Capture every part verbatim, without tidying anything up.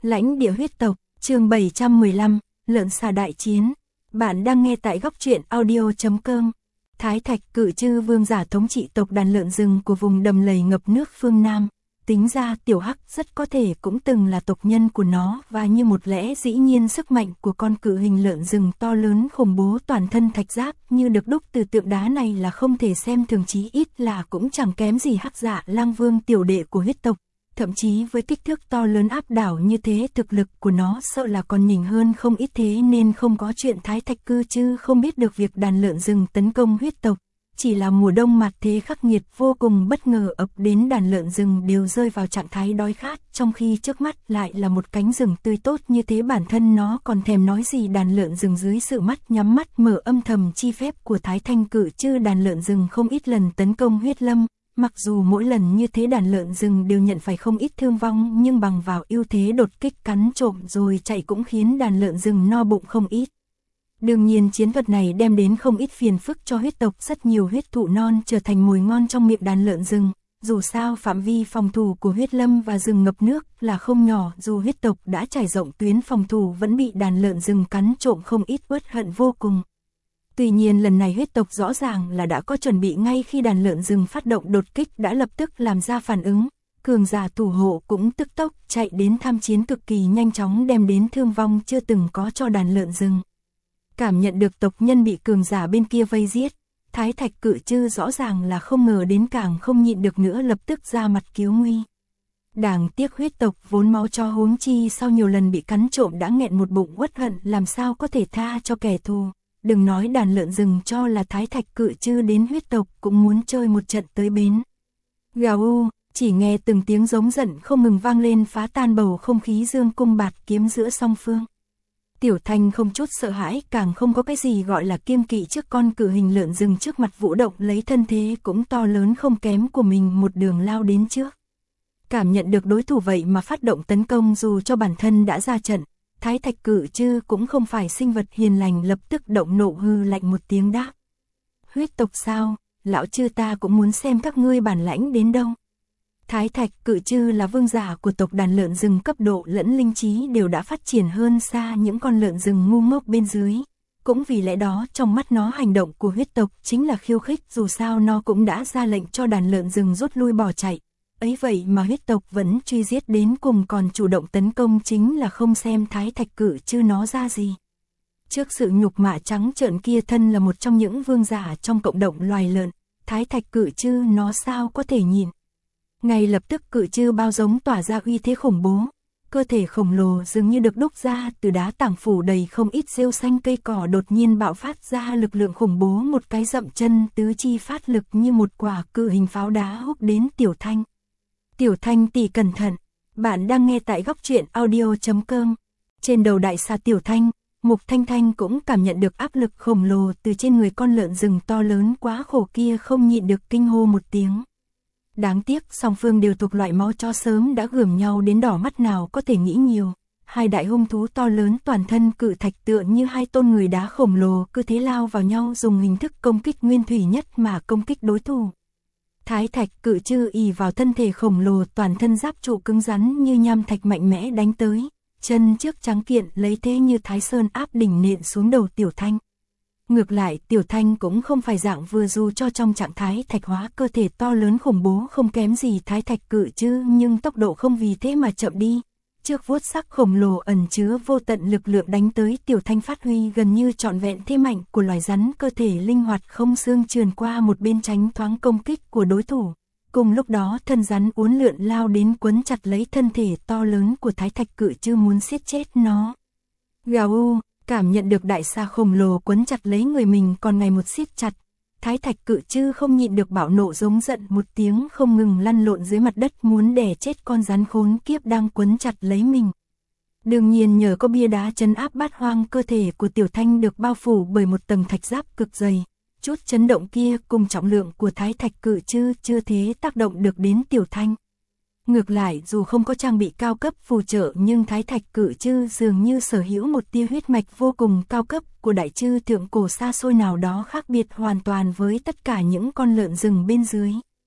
Lãnh địa huyết tộc, chương bảy trăm mười lăm, lợn xà đại chiến. Bạn đang nghe tại góc truyện audio chấm com. Thái Thạch Cự Chư vương giả thống trị tộc đàn lợn rừng của vùng đầm lầy ngập nước phương Nam. Tính ra Tiểu Hắc rất có thể cũng từng là tộc nhân của nó, và như một lẽ dĩ nhiên sức mạnh của con cự hình lợn rừng to lớn khủng bố toàn thân thạch giáp như được đúc từ tượng đá này là không thể xem thường, chí ít là cũng chẳng kém gì Hắc Dạ Lang Vương tiểu đệ của huyết tộc. Thậm chí với kích thước to lớn áp đảo như thế, thực lực của nó sợ là còn nhỉnh hơn không ít, thế nên không có chuyện Thái Thạch Cự Chư không biết được việc đàn lợn rừng tấn công huyết tộc. Chỉ là mùa đông mặt thế khắc nghiệt vô cùng bất ngờ ập đến, đàn lợn rừng đều rơi vào trạng thái đói khát, trong khi trước mắt lại là một cánh rừng tươi tốt như thế. Bản thân nó còn thèm nói gì đàn lợn rừng dưới sự mắt nhắm mắt mở âm thầm chi phép của Thái Thanh Cự Chư. Đàn lợn rừng không ít lần tấn công huyết lâm, mặc dù mỗi lần như thế đàn lợn rừng đều nhận phải không ít thương vong, nhưng bằng vào ưu thế đột kích cắn trộm rồi chạy cũng khiến đàn lợn rừng no bụng không ít. Đương nhiên chiến thuật này đem đến không ít phiền phức cho huyết tộc, rất nhiều huyết thụ non trở thành mồi ngon trong miệng đàn lợn rừng. Dù sao phạm vi phòng thủ của huyết lâm và rừng ngập nước là không nhỏ, dù huyết tộc đã trải rộng tuyến phòng thủ vẫn bị đàn lợn rừng cắn trộm không ít, uất hận vô cùng. Tuy nhiên lần này huyết tộc rõ ràng là đã có chuẩn bị, ngay khi đàn lợn rừng phát động đột kích đã lập tức làm ra phản ứng. Cường giả thủ hộ cũng tức tốc chạy đến tham chiến, cực kỳ nhanh chóng đem đến thương vong chưa từng có cho đàn lợn rừng. Cảm nhận được tộc nhân bị cường giả bên kia vây giết, Thái Thạch Cự Chư rõ ràng là không ngờ đến, càng không nhịn được nữa lập tức ra mặt cứu nguy. Đáng tiếc huyết tộc vốn máu cho, huống chi sau nhiều lần bị cắn trộm đã nghẹn một bụng uất hận, làm sao có thể tha cho kẻ thù. Đừng nói đàn lợn rừng, cho là Thái Thạch Cự Chư đến huyết tộc cũng muốn chơi một trận tới bến. Gào u, chỉ nghe từng tiếng giống giận không ngừng vang lên, phá tan bầu không khí dương cung bạt kiếm giữa song phương. Tiểu Thanh không chút sợ hãi, càng không có cái gì gọi là kiêng kỵ trước con cự hình lợn rừng trước mặt, vũ động lấy thân thế cũng to lớn không kém của mình một đường lao đến trước. Cảm nhận được đối thủ vậy mà phát động tấn công, dù cho bản thân đã ra trận, Thái Thạch Cự Chư cũng không phải sinh vật hiền lành, lập tức động nộ hư lạnh một tiếng đáp. Huyết tộc sao, lão chư ta cũng muốn xem các ngươi bản lãnh đến đâu. Thái Thạch Cự Chư là vương giả của tộc đàn lợn rừng, cấp độ lẫn linh trí đều đã phát triển hơn xa những con lợn rừng ngu ngốc bên dưới. Cũng vì lẽ đó trong mắt nó hành động của huyết tộc chính là khiêu khích, dù sao nó cũng đã ra lệnh cho đàn lợn rừng rút lui bỏ chạy. Ấy vậy mà huyết tộc vẫn truy giết đến cùng, còn chủ động tấn công, chính là không xem Thái Thạch Cự Chư nó ra gì. Trước sự nhục mạ trắng trợn kia, thân là một trong những vương giả trong cộng đồng loài lợn, Thái Thạch Cự Chư nó sao có thể nhìn. Ngay lập tức Cự Chư bao giống tỏa ra uy thế khủng bố, cơ thể khổng lồ dường như được đúc ra từ đá tảng, phủ đầy không ít rêu xanh cây cỏ, đột nhiên bạo phát ra lực lượng khủng bố, một cái dậm chân tứ chi phát lực như một quả cự hình pháo đá húc đến Tiểu Thanh. Tiểu Thanh tỷ cẩn thận, bạn đang nghe tại góc truyện audio chấm com. Trên đầu đại xà Tiểu Thanh, Mục Thanh Thanh cũng cảm nhận được áp lực khổng lồ từ trên người con lợn rừng to lớn quá khổ kia, không nhịn được kinh hô một tiếng. Đáng tiếc song phương đều thuộc loại máu chó, sớm đã gườm nhau đến đỏ mắt, nào có thể nghĩ nhiều. Hai đại hung thú to lớn toàn thân cự thạch tựa như hai tôn người đá khổng lồ, cứ thế lao vào nhau, dùng hình thức công kích nguyên thủy nhất mà công kích đối thủ. Thái Thạch Cự Chư ỷ vào thân thể khổng lồ, toàn thân giáp trụ cứng rắn như nham thạch mạnh mẽ đánh tới, chân trước trắng kiện lấy thế như Thái Sơn áp đỉnh nện xuống đầu Tiểu Thanh. Ngược lại Tiểu Thanh cũng không phải dạng vừa, dù cho trong trạng thái thạch hóa, cơ thể to lớn khủng bố không kém gì Thái Thạch Cự Chư, nhưng tốc độ không vì thế mà chậm đi. Trước vuốt sắc khổng lồ ẩn chứa vô tận lực lượng đánh tới, Tiểu Thanh phát huy gần như trọn vẹn thế mạnh của loài rắn, cơ thể linh hoạt không xương, trườn qua một bên tránh thoáng công kích của đối thủ. Cùng lúc đó thân rắn uốn lượn lao đến, quấn chặt lấy thân thể to lớn của Thái Thạch Cự Chư, muốn siết chết nó. Gào u, cảm nhận được đại xà khổng lồ quấn chặt lấy người mình còn ngày một siết chặt, Thái Thạch Cự Chư không nhịn được bạo nộ giống giận một tiếng, không ngừng lăn lộn dưới mặt đất, muốn đè chết con rắn khốn kiếp đang quấn chặt lấy mình. Đương nhiên nhờ có bia đá trấn áp bát hoang, cơ thể của Tiểu Thanh được bao phủ bởi một tầng thạch giáp cực dày. Chút chấn động kia cùng trọng lượng của Thái Thạch Cự Chư chưa thế tác động được đến Tiểu Thanh. Ngược lại dù không có trang bị cao cấp phù trợ, nhưng Thái Thạch Cự Chư dường như sở hữu một tia huyết mạch vô cùng cao cấp của đại chư thượng cổ xa xôi nào đó, khác biệt hoàn toàn với tất cả những con lợn rừng bên dưới.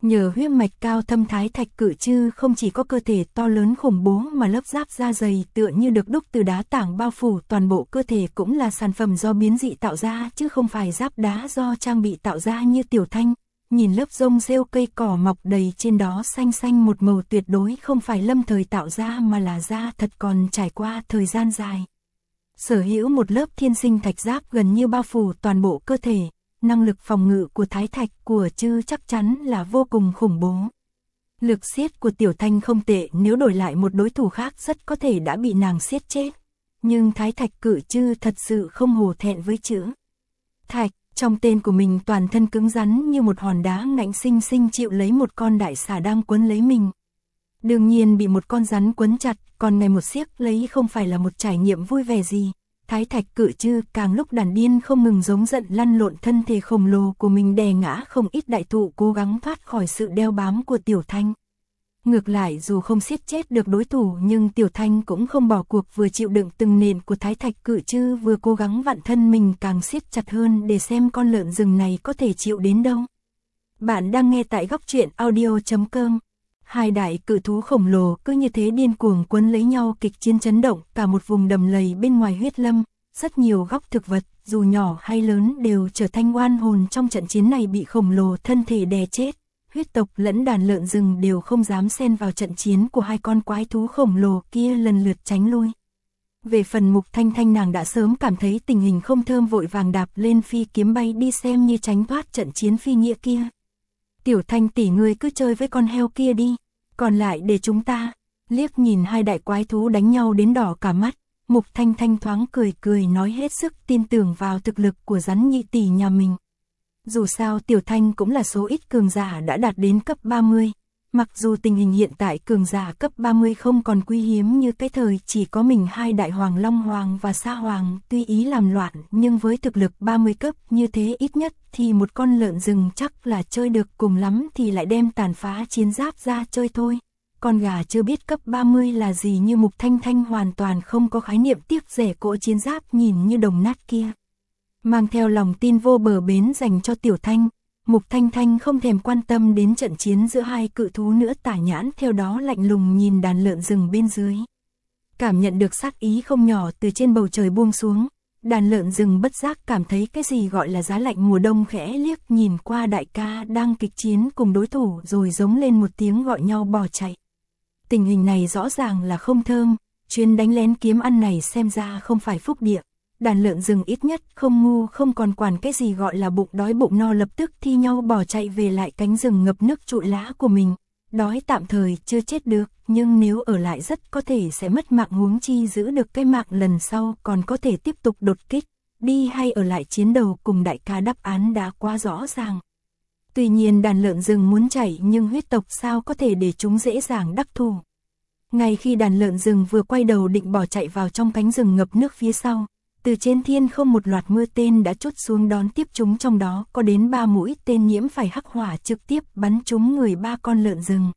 Nhờ huyết mạch cao thâm Thái Thạch Cự Trư không chỉ có cơ thể to lớn khủng bố mà lớp giáp da dày tựa như được đúc từ đá tảng bao phủ toàn bộ cơ thể cũng là sản phẩm do biến dị tạo ra chứ không phải giáp đá do trang bị tạo ra như Tiểu Thanh. Nhìn lớp rông rêu cây cỏ mọc đầy trên đó xanh xanh một màu tuyệt đối không phải lâm thời tạo ra mà là da thật còn trải qua thời gian dài. Sở hữu một lớp thiên sinh thạch giáp gần như bao phủ toàn bộ cơ thể, năng lực phòng ngự của Thái Thạch của Trư chắc chắn là vô cùng khủng bố. Lực siết của Tiểu Thanh không tệ, nếu đổi lại một đối thủ khác rất có thể đã bị nàng siết chết. Nhưng Thái Thạch Cự Trư thật sự không hổ thẹn với chữ Thạch, trong tên của mình toàn thân cứng rắn như một hòn đá ngạnh sinh sinh chịu lấy một con đại xà đang quấn lấy mình. Đương nhiên bị một con rắn quấn chặt, còn ngày một siết lấy không phải là một trải nghiệm vui vẻ gì. Thái Thạch Cự Trư càng lúc đàn điên không ngừng giống giận lăn lộn thân thể khổng lồ của mình đè ngã không ít đại thụ cố gắng thoát khỏi sự đeo bám của Tiểu Thanh. Ngược lại dù không siết chết được đối thủ nhưng Tiểu Thanh cũng không bỏ cuộc, vừa chịu đựng từng nện của Thái Thạch Cự Trư vừa cố gắng vặn thân mình càng siết chặt hơn để xem con lợn rừng này có thể chịu đến đâu. Bạn đang nghe tại góc truyện audio chấm com. Hai đại cự thú khổng lồ cứ như thế điên cuồng quấn lấy nhau, kịch chiến chấn động cả một vùng đầm lầy bên ngoài huyết lâm. Rất nhiều góc thực vật, dù nhỏ hay lớn đều trở thành oan hồn trong trận chiến này bị khổng lồ thân thể đè chết. Huyết tộc lẫn đàn lợn rừng đều không dám xen vào trận chiến của hai con quái thú khổng lồ kia, lần lượt tránh lui. Về phần Mục Thanh Thanh, nàng đã sớm cảm thấy tình hình không thơm, vội vàng đạp lên phi kiếm bay đi xem như tránh thoát trận chiến phi nghĩa kia. Tiểu Thanh tỷ, ngươi cứ chơi với con heo kia đi, còn lại để chúng ta. Liếc nhìn hai đại quái thú đánh nhau đến đỏ cả mắt, Mục Thanh Thanh thoáng cười cười nói hết sức tin tưởng vào thực lực của rắn nhị tỷ nhà mình. Dù sao Tiểu Thanh cũng là số ít cường giả đã đạt đến cấp ba mươi. Mặc dù tình hình hiện tại cường giả cấp ba mươi không còn quý hiếm như cái thời chỉ có mình hai đại hoàng Long Hoàng và Sa Hoàng tuy ý làm loạn, nhưng với thực lực ba mươi cấp như thế ít nhất thì một con lợn rừng chắc là chơi được, cùng lắm thì lại đem tàn phá chiến giáp ra chơi thôi. Con gà chưa biết cấp ba mươi là gì như Mục Thanh Thanh hoàn toàn không có khái niệm, tiếc rẻ cỗ chiến giáp nhìn như đồng nát kia. Mang theo lòng tin vô bờ bến dành cho Tiểu Thanh, Mục Thanh Thanh không thèm quan tâm đến trận chiến giữa hai cự thú nữa, tả nhãn theo đó lạnh lùng nhìn đàn lợn rừng bên dưới. Cảm nhận được sát ý không nhỏ từ trên bầu trời buông xuống, đàn lợn rừng bất giác cảm thấy cái gì gọi là giá lạnh mùa đông, khẽ liếc nhìn qua đại ca đang kịch chiến cùng đối thủ rồi giống lên một tiếng gọi nhau bỏ chạy. Tình hình này rõ ràng là không thơm, chuyến đánh lén kiếm ăn này xem ra không phải phúc địa. Đàn lợn rừng ít nhất không ngu, không còn quản cái gì gọi là bụng đói bụng no, lập tức thi nhau bỏ chạy về lại cánh rừng ngập nước trụi lá của mình. Đói tạm thời chưa chết được, nhưng nếu ở lại rất có thể sẽ mất mạng, huống chi giữ được cái mạng lần sau còn có thể tiếp tục đột kích. Đi hay ở lại chiến đấu cùng đại ca đáp án đã quá rõ ràng. Tuy nhiên đàn lợn rừng muốn chạy nhưng huyết tộc sao có thể để chúng dễ dàng đắc thủ. Ngay khi đàn lợn rừng vừa quay đầu định bỏ chạy vào trong cánh rừng ngập nước phía sau, từ trên thiên không một loạt mưa tên đã trút xuống đón tiếp chúng, trong đó có đến ba mũi tên nhiễm phải hắc hỏa trực tiếp bắn trúng người ba con lợn rừng.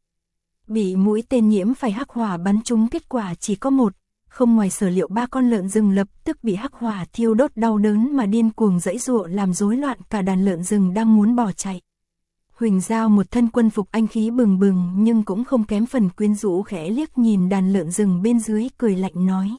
Bị mũi tên nhiễm phải hắc hỏa bắn trúng, kết quả chỉ có một, không ngoài sở liệu, ba con lợn rừng lập tức bị hắc hỏa thiêu đốt đau đớn mà điên cuồng giãy giụa, làm rối loạn cả đàn lợn rừng đang muốn bỏ chạy. Huỳnh Giao một thân quân phục anh khí bừng bừng nhưng cũng không kém phần quyến rũ, khẽ liếc nhìn đàn lợn rừng bên dưới cười lạnh nói: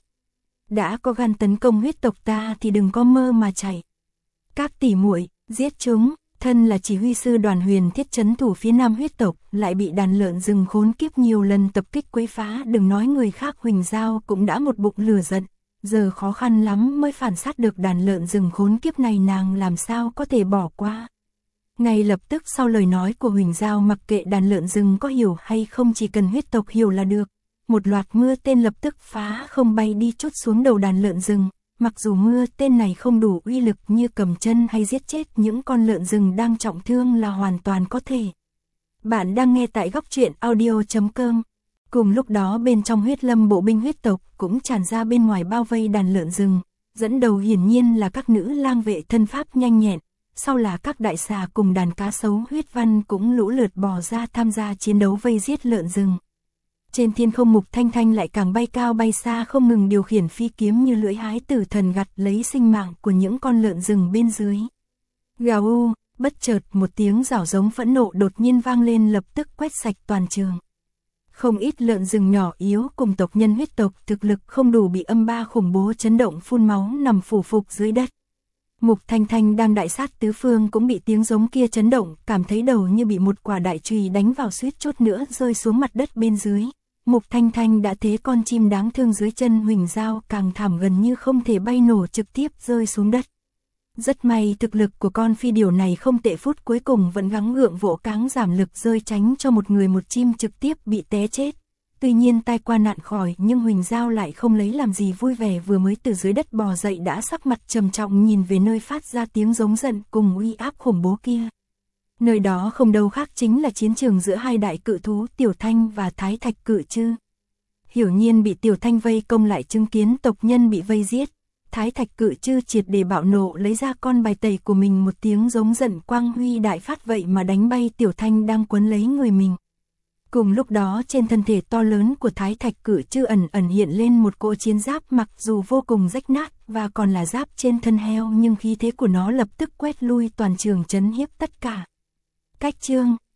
đã có gan tấn công huyết tộc ta thì đừng có mơ mà chạy. Các tỷ muội, giết chúng. Thân là chỉ huy sư đoàn huyền thiết trấn thủ phía nam huyết tộc, lại bị đàn lợn rừng khốn kiếp nhiều lần tập kích quấy phá, đừng nói người khác, Huỳnh Giao cũng đã một bụng lửa giận. Giờ khó khăn lắm mới phản sát được đàn lợn rừng khốn kiếp này, nàng làm sao có thể bỏ qua. Ngay lập tức sau lời nói của Huỳnh Giao, mặc kệ đàn lợn rừng có hiểu hay không, chỉ cần huyết tộc hiểu là được. Một loạt mưa tên lập tức phá không bay đi trút xuống đầu đàn lợn rừng. Mặc dù mưa tên này không đủ uy lực như cầm chân hay giết chết những con lợn rừng đang trọng thương là hoàn toàn có thể. Bạn đang nghe tại góc truyện audio chấm com. Cùng lúc đó bên trong huyết lâm, bộ binh huyết tộc cũng tràn ra bên ngoài bao vây đàn lợn rừng. Dẫn đầu hiển nhiên là các nữ lang vệ thân pháp nhanh nhẹn. Sau là các đại xà cùng đàn cá sấu huyết văn cũng lũ lượt bò ra tham gia chiến đấu vây giết lợn rừng. Trên thiên không, Mục Thanh Thanh lại càng bay cao bay xa, không ngừng điều khiển phi kiếm như lưỡi hái tử thần, gặt lấy sinh mạng của những con lợn rừng bên dưới. Gào u, bất chợt một tiếng rảo giống phẫn nộ đột nhiên vang lên lập tức quét sạch toàn trường. Không ít lợn rừng nhỏ yếu cùng tộc nhân huyết tộc thực lực không đủ bị âm ba khủng bố chấn động phun máu nằm phủ phục dưới đất. Mục Thanh Thanh đang đại sát tứ phương cũng bị tiếng giống kia chấn động, cảm thấy đầu như bị một quả đại chùy đánh vào suýt chút nữa rơi xuống mặt đất bên dưới. Mục Thanh Thanh đã thấy con chim đáng thương dưới chân Huỳnh Giao càng thảm gần như không thể bay nổ trực tiếp rơi xuống đất. Rất may thực lực của con phi điểu này không tệ, phút cuối cùng vẫn gắng gượng vỗ cáng giảm lực rơi tránh cho một người một chim trực tiếp bị té chết. Tuy nhiên tai qua nạn khỏi nhưng Huỳnh Giao lại không lấy làm gì vui vẻ, vừa mới từ dưới đất bò dậy đã sắc mặt trầm trọng nhìn về nơi phát ra tiếng giống giận cùng uy áp khủng bố kia. Nơi đó không đâu khác chính là chiến trường giữa hai đại cự thú Tiểu Thanh và Thái Thạch Cự Trư. Hiểu Nhiên bị Tiểu Thanh vây công lại chứng kiến tộc nhân bị vây giết. Thái Thạch Cự Trư triệt để bạo nộ lấy ra con bài tẩy của mình, một tiếng giống giận quang huy đại phát vậy mà đánh bay Tiểu Thanh đang quấn lấy người mình. Cùng lúc đó trên thân thể to lớn của Thái Thạch Cự Trư ẩn ẩn hiện lên một cỗ chiến giáp, mặc dù vô cùng rách nát và còn là giáp trên thân heo nhưng khí thế của nó lập tức quét lui toàn trường, chấn hiếp tất cả. Cách chương